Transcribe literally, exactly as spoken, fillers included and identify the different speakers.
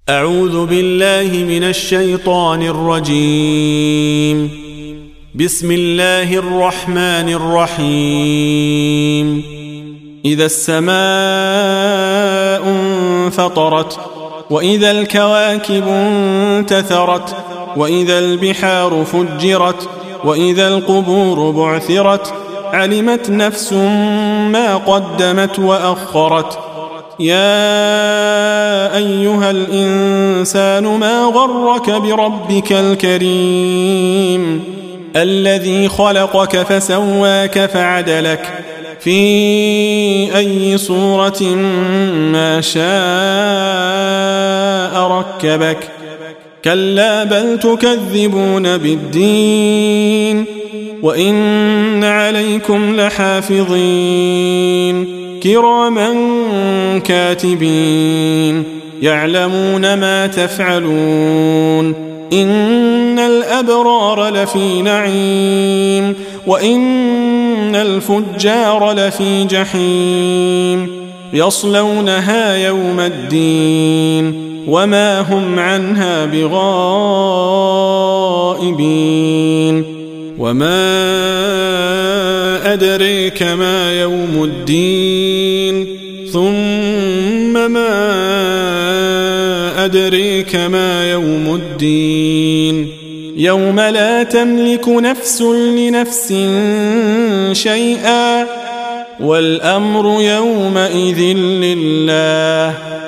Speaker 1: أعوذ بالله من الشيطان الرجيم. بسم الله الرحمن الرحيم. إذا السماء انفطرت وإذا الكواكب انتثرت وإذا البحار فجرت وإذا القبور بعثرت علمت نفس ما قدمت وأخرت. يا أيها الإنسان ما غرك بربك الكريم الذي خلقك فسواك فعدلك في أي صورة ما شاء ركبك. كلا بل تكذبون بالدين وإن عليكم لحافظين كراما كاتبين يعلمون ما تفعلون. إن الأبرار لفي نعيم وإن الفجار لفي جحيم يصلونها يوم الدين وما هم عنها بغائبين. وما أدريك ما يوم الدين ثم ما أدريك ما يوم الدين يوم لا تملك نفس لنفس شيئا والأمر يومئذ لله.